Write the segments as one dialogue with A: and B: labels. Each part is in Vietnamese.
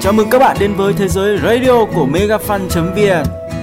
A: Chào mừng các bạn đến với thế giới radio của megafan.vn.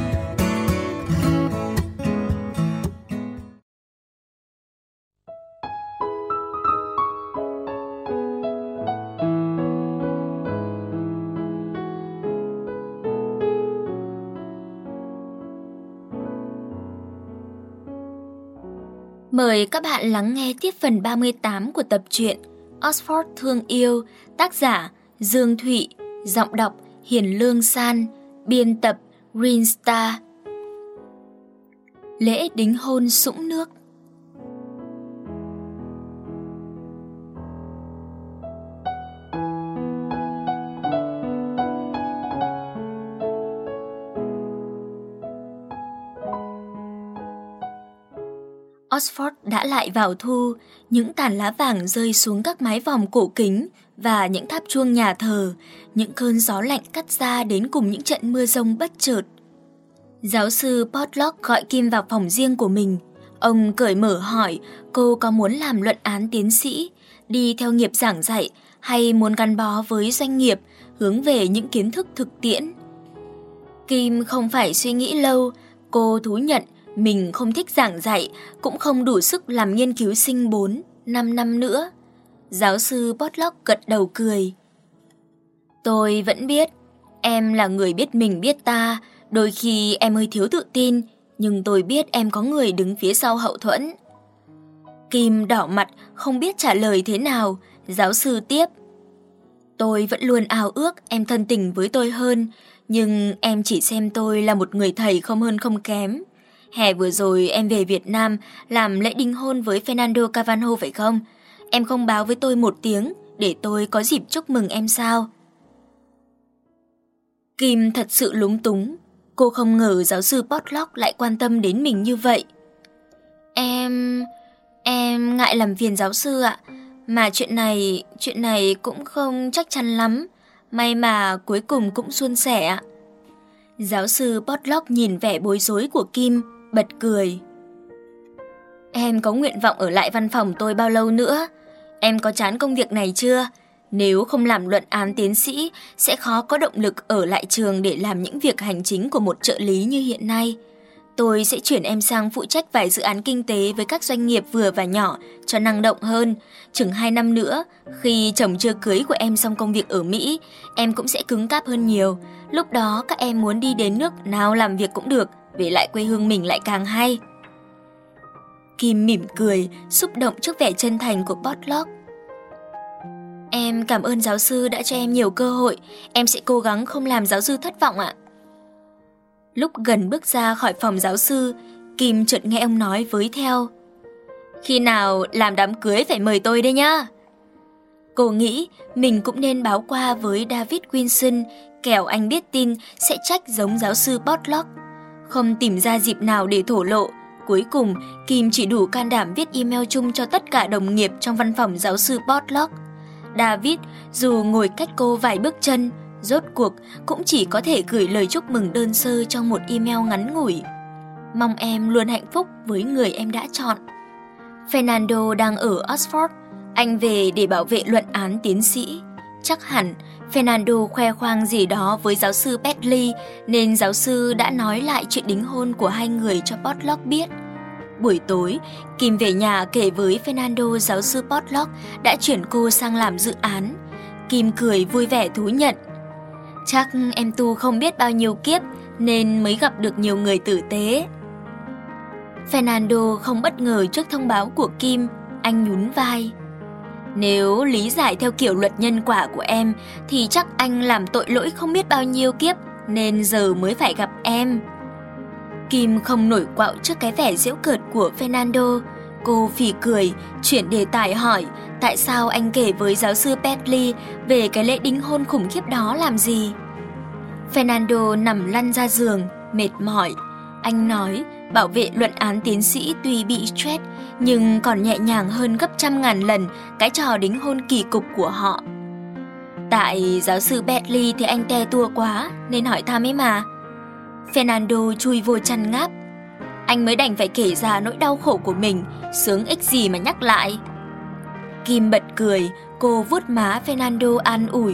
B: Mời các bạn lắng nghe tiếp phần 38 của tập truyện Oxford Thương Yêu, tác giả Dương Thụy, giọng đọc Hiền Lương San, biên tập Green Star. Lễ đính hôn sũng nước. Oxford đã lại vào thu, những tàn lá vàng rơi xuống các mái vòm cổ kính và những tháp chuông nhà thờ, những cơn gió lạnh cắt ra đến cùng những trận mưa rông bất chợt. Giáo sư Portlock gọi Kim vào phòng riêng của mình. Ông cởi mở hỏi cô có muốn làm luận án tiến sĩ, đi theo nghiệp giảng dạy hay muốn gắn bó với doanh nghiệp, hướng về những kiến thức thực tiễn. Kim không phải suy nghĩ lâu, cô thú nhận mình không thích giảng dạy, cũng không đủ sức làm nghiên cứu sinh 4-5 năm nữa. Giáo sư Portlock gật đầu cười. Tôi vẫn biết, em là người biết mình biết ta, đôi khi em hơi thiếu tự tin, nhưng tôi biết em có người đứng phía sau hậu thuẫn. Kim đỏ mặt, không biết trả lời thế nào. Giáo sư tiếp. Tôi vẫn luôn ao ước em thân tình với tôi hơn, nhưng em chỉ xem tôi là một người thầy không hơn không kém. Hè vừa rồi em về Việt Nam làm lễ đính hôn với Fernando Carvalho phải không? Em không báo với tôi một tiếng để tôi có dịp chúc mừng em sao? Kim thật sự lúng túng. Cô không ngờ giáo sư Portlock lại quan tâm đến mình như vậy. Em ngại làm phiền giáo sư ạ. Mà chuyện này cũng không chắc chắn lắm. May mà cuối cùng cũng suôn sẻ ạ. Giáo sư Portlock nhìn vẻ bối rối của Kim, bật cười. Em có nguyện vọng ở lại văn phòng tôi bao lâu nữa? Em có chán công việc này chưa? Nếu không làm luận án tiến sĩ, sẽ khó có động lực ở lại trường để làm những việc hành chính của một trợ lý như hiện nay. Tôi sẽ chuyển em sang phụ trách vài dự án kinh tế với các doanh nghiệp vừa và nhỏ cho năng động hơn. Chừng 2 năm nữa, khi chồng chưa cưới của em xong công việc ở Mỹ, em cũng sẽ cứng cáp hơn nhiều. Lúc đó các em muốn đi đến nước nào làm việc cũng được, về lại quê hương mình lại càng hay. Kim mỉm cười, xúc động trước vẻ chân thành của Portlock. Em cảm ơn giáo sư đã cho em nhiều cơ hội, em sẽ cố gắng không làm giáo sư thất vọng ạ. Lúc gần bước ra khỏi phòng giáo sư, Kim chợt nghe ông nói với theo. Khi nào làm đám cưới phải mời tôi đấy nhá. Cô nghĩ mình cũng nên báo qua với David Wilson, kẻo anh biết tin sẽ trách giống giáo sư Portlock. Không tìm ra dịp nào để thổ lộ, cuối cùng Kim chỉ đủ can đảm viết email chung cho tất cả đồng nghiệp trong văn phòng giáo sư Portlock. David, dù ngồi cách cô vài bước chân, rốt cuộc cũng chỉ có thể gửi lời chúc mừng đơn sơ trong một email ngắn ngủi. Mong em luôn hạnh phúc với người em đã chọn. Fernando đang ở Oxford, anh về để bảo vệ luận án tiến sĩ. Chắc hẳn Fernando khoe khoang gì đó với giáo sư Bentley nên giáo sư đã nói lại chuyện đính hôn của hai người cho Portlock biết. Buổi tối, Kim về nhà kể với Fernando giáo sư Portlock đã chuyển cô sang làm dự án. Kim cười vui vẻ thú nhận. Chắc em tu không biết bao nhiêu kiếp nên mới gặp được nhiều người tử tế. Fernando không bất ngờ trước thông báo của Kim, anh nhún vai. Nếu lý giải theo kiểu luật nhân quả của em thì chắc anh làm tội lỗi không biết bao nhiêu kiếp nên giờ mới phải gặp em. Kim không nổi quạo trước cái vẻ giễu cợt của Fernando. Cô phì cười, chuyển đề tài hỏi tại sao anh kể với giáo sư Bentley về cái lễ đính hôn khủng khiếp đó làm gì. Fernando nằm lăn ra giường, mệt mỏi. Anh nói bảo vệ luận án tiến sĩ tuy bị stress nhưng còn nhẹ nhàng hơn gấp 100.000 lần cái trò đính hôn kỳ cục của họ. Tại giáo sư Bentley thì anh te tua quá nên hỏi thăm ấy mà. Fernando chui vô chăn ngáp. Anh mới đành phải kể ra nỗi đau khổ của mình, sướng ích gì mà nhắc lại. Kim bật cười, cô vuốt má Fernando an ủi.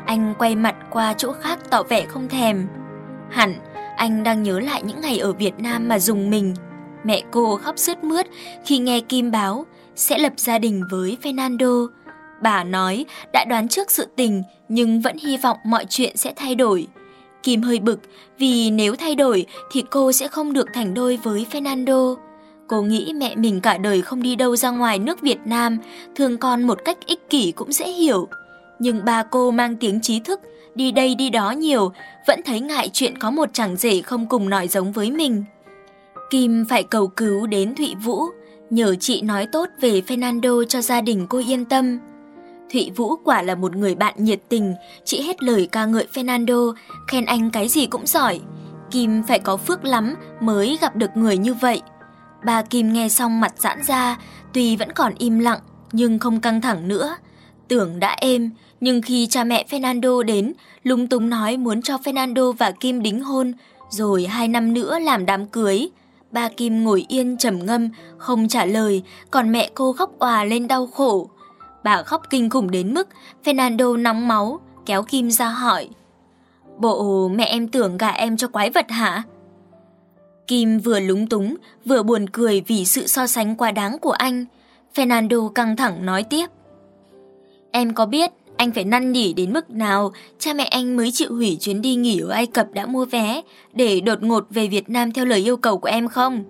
B: Anh quay mặt qua chỗ khác tỏ vẻ không thèm. Hẳn anh đang nhớ lại những ngày ở Việt Nam mà rùng mình. Mẹ cô khóc sướt mướt khi nghe Kim báo sẽ lập gia đình với Fernando. Bà nói đã đoán trước sự tình nhưng vẫn hy vọng mọi chuyện sẽ thay đổi. Kim hơi bực vì nếu thay đổi thì cô sẽ không được thành đôi với Fernando. Cô nghĩ mẹ mình cả đời không đi đâu ra ngoài nước Việt Nam, thương con một cách ích kỷ cũng dễ hiểu. Nhưng ba cô mang tiếng trí thức, đi đây đi đó nhiều, vẫn thấy ngại chuyện có một chàng rể không cùng nói giống với mình. Kim phải cầu cứu đến Thụy Vũ, nhờ chị nói tốt về Fernando cho gia đình cô yên tâm. Thụy Vũ quả là một người bạn nhiệt tình, chị hết lời ca ngợi Fernando, khen anh cái gì cũng giỏi. Kim phải có phước lắm mới gặp được người như vậy. Ba Kim nghe xong mặt giãn ra, tuy vẫn còn im lặng nhưng không căng thẳng nữa. Tưởng đã êm, nhưng khi cha mẹ Fernando đến, lúng túng nói muốn cho Fernando và Kim đính hôn, rồi 2 năm nữa làm đám cưới. Ba Kim ngồi yên trầm ngâm, không trả lời, còn mẹ cô khóc òa lên đau khổ. Bà khóc kinh khủng đến mức Fernando nóng máu, kéo Kim ra hỏi: "Bộ mẹ em tưởng gả em cho quái vật hả?" Kim vừa lúng túng, vừa buồn cười vì sự so sánh quá đáng của anh. Fernando căng thẳng nói tiếp: "Em có biết anh phải năn nỉ đến mức nào cha mẹ anh mới chịu hủy chuyến đi nghỉ ở Ai Cập đã mua vé để đột ngột về Việt Nam theo lời yêu cầu của em không?"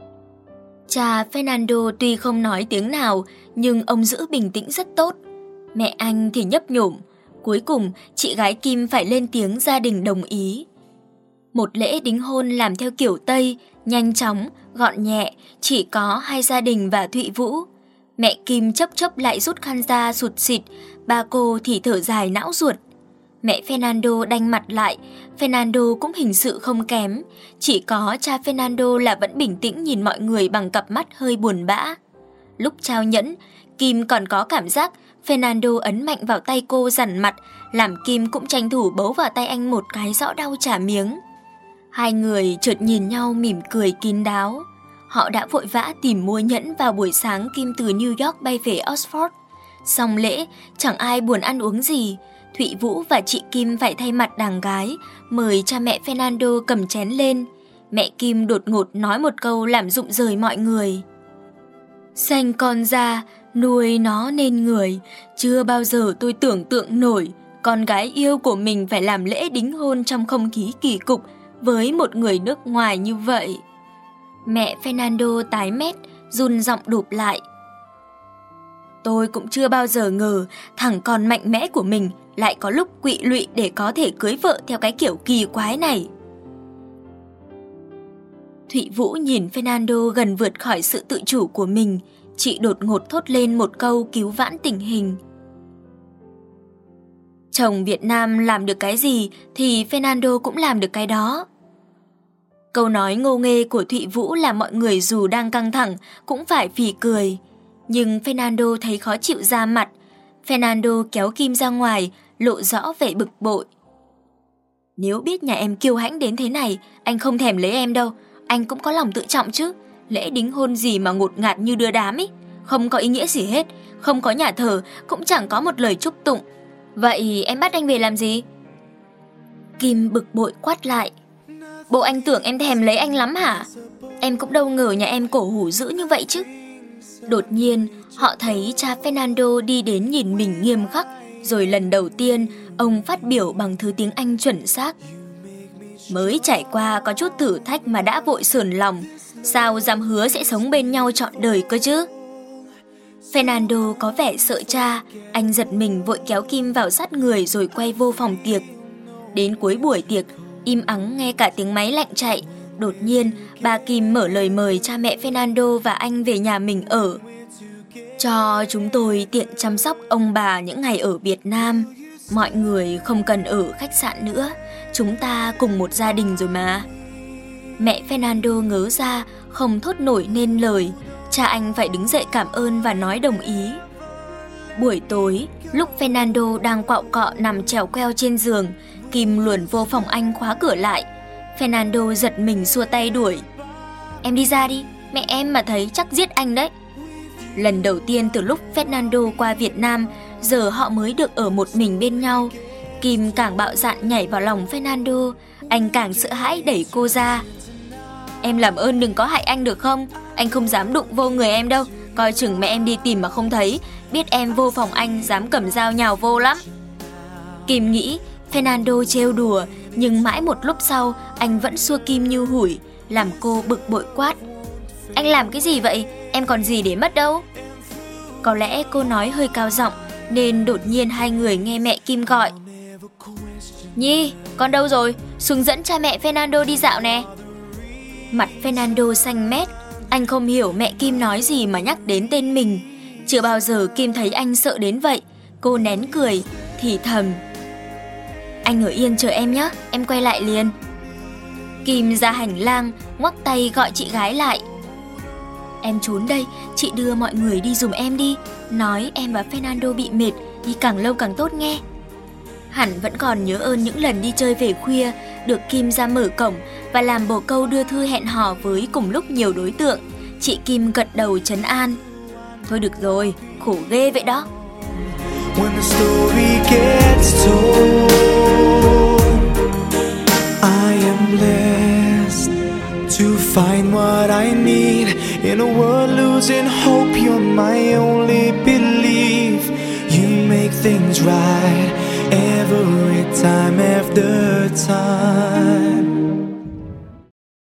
B: Cha Fernando tuy không nói tiếng nào, nhưng ông giữ bình tĩnh rất tốt. Mẹ anh thì nhấp nhổm. Cuối cùng, chị gái Kim phải lên tiếng gia đình đồng ý. Một lễ đính hôn làm theo kiểu Tây, nhanh chóng, gọn nhẹ, chỉ có 2 gia đình và Thụy Vũ. Mẹ Kim chốc lại rút khăn ra sụt sịt, ba cô thì thở dài não ruột. Mẹ Fernando đanh mặt lại, Fernando cũng hình sự không kém, chỉ có cha Fernando là vẫn bình tĩnh nhìn mọi người bằng cặp mắt hơi buồn bã. Lúc trao nhẫn, Kim còn có cảm giác Fernando ấn mạnh vào tay cô dằn mặt, làm Kim cũng tranh thủ bấu vào tay anh một cái rõ đau trả miếng. Hai người chợt nhìn nhau mỉm cười kín đáo. Họ đã vội vã tìm mua nhẫn vào buổi sáng Kim từ New York bay về Oxford. Xong lễ, chẳng ai buồn ăn uống gì. Thụy Vũ và chị Kim phải thay mặt đàng gái, mời cha mẹ Fernando cầm chén lên. Mẹ Kim đột ngột nói một câu làm rụng rời mọi người: "Sanh con ra, nuôi nó nên người. Chưa bao giờ tôi tưởng tượng nổi con gái yêu của mình phải làm lễ đính hôn trong không khí kỳ cục với một người nước ngoài như vậy." Mẹ Fernando tái mét, run giọng đụp lại: "Tôi cũng chưa bao giờ ngờ thằng con mạnh mẽ của mình lại có lúc quỵ lụy để có thể cưới vợ theo cái kiểu kỳ quái này." Thụy Vũ nhìn Fernando gần vượt khỏi sự tự chủ của mình, chị đột ngột thốt lên một câu cứu vãn tình hình: "Chồng Việt Nam làm được cái gì thì Fernando cũng làm được cái đó." Câu nói ngô nghê của Thụy Vũ làm mọi người dù đang căng thẳng cũng phải phì cười. Nhưng Fernando thấy khó chịu ra mặt. Fernando kéo Kim ra ngoài, lộ rõ vẻ bực bội: "Nếu biết nhà em kiêu hãnh đến thế này, anh không thèm lấy em đâu. Anh cũng có lòng tự trọng chứ. Lễ đính hôn gì mà ngột ngạt như đưa đám ấy, không có ý nghĩa gì hết, không có nhà thờ, cũng chẳng có một lời chúc tụng. Vậy em bắt anh về làm gì?" Kim bực bội quát lại: "Bộ anh tưởng em thèm lấy anh lắm hả? Em cũng đâu ngờ nhà em cổ hủ dữ như vậy chứ." Đột nhiên, họ thấy cha Fernando đi đến nhìn mình nghiêm khắc, rồi lần đầu tiên ông phát biểu bằng thứ tiếng Anh chuẩn xác: "Mới trải qua có chút thử thách mà đã vội sờn lòng, sao dám hứa sẽ sống bên nhau trọn đời cơ chứ?" Fernando có vẻ sợ cha, anh giật mình vội kéo Kim vào sát người rồi quay vô phòng tiệc. Đến cuối buổi tiệc, im ắng nghe cả tiếng máy lạnh chạy. Đột nhiên, bà Kim mở lời mời cha mẹ Fernando và anh về nhà mình ở. "Cho chúng tôi tiện chăm sóc ông bà những ngày ở Việt Nam. Mọi người không cần ở khách sạn nữa, chúng ta cùng một gia đình rồi mà." Mẹ Fernando ngớ ra, không thốt nổi nên lời. Cha anh phải đứng dậy cảm ơn và nói đồng ý. Buổi tối, lúc Fernando đang quạo cọ nằm trèo queo trên giường, Kim luồn vô phòng anh khóa cửa lại. Fernando giật mình xua tay đuổi: "Em đi ra đi, mẹ em mà thấy chắc giết anh đấy." Lần đầu tiên từ lúc Fernando qua Việt Nam, giờ họ mới được ở một mình bên nhau. Kim càng bạo dạn nhảy vào lòng Fernando. Anh càng sợ hãi đẩy cô ra. Em làm ơn đừng có hại anh được không? Anh không dám đụng vô người em đâu. Coi chừng mẹ em đi tìm mà không thấy, biết em vô phòng anh dám cầm dao nhào vô lắm. Kim nghĩ Fernando trêu đùa, nhưng mãi một lúc sau anh vẫn xua Kim như hủi, làm cô bực bội quát. Anh làm cái gì vậy? Em còn gì để mất đâu. Có lẽ cô nói hơi cao giọng nên đột nhiên hai người nghe mẹ Kim gọi. Nhi, con đâu rồi? Xuống dẫn cha mẹ Fernando đi dạo nè. Mặt Fernando xanh mét. Anh không hiểu mẹ Kim nói gì mà nhắc đến tên mình. Chưa bao giờ Kim thấy anh sợ đến vậy. Cô nén cười, thì thầm. Anh ở yên chờ em nhé, em quay lại liền. Kim ra hành lang, ngoắc tay gọi chị gái lại. Em trốn đây, chị đưa mọi người đi giùm em đi. Nói em và Fernando bị mệt, đi càng lâu càng tốt nghe. Hẳn vẫn còn nhớ ơn những lần đi chơi về khuya, được Kim ra mở cổng và làm bồ câu đưa thư hẹn hò với cùng lúc nhiều đối tượng. Chị Kim gật đầu trấn an. Thôi được rồi, khổ ghê vậy đó.
C: When the story gets told, I am blessed to find what I need. In a world losing hope, you're my only belief. You make things right every time after time.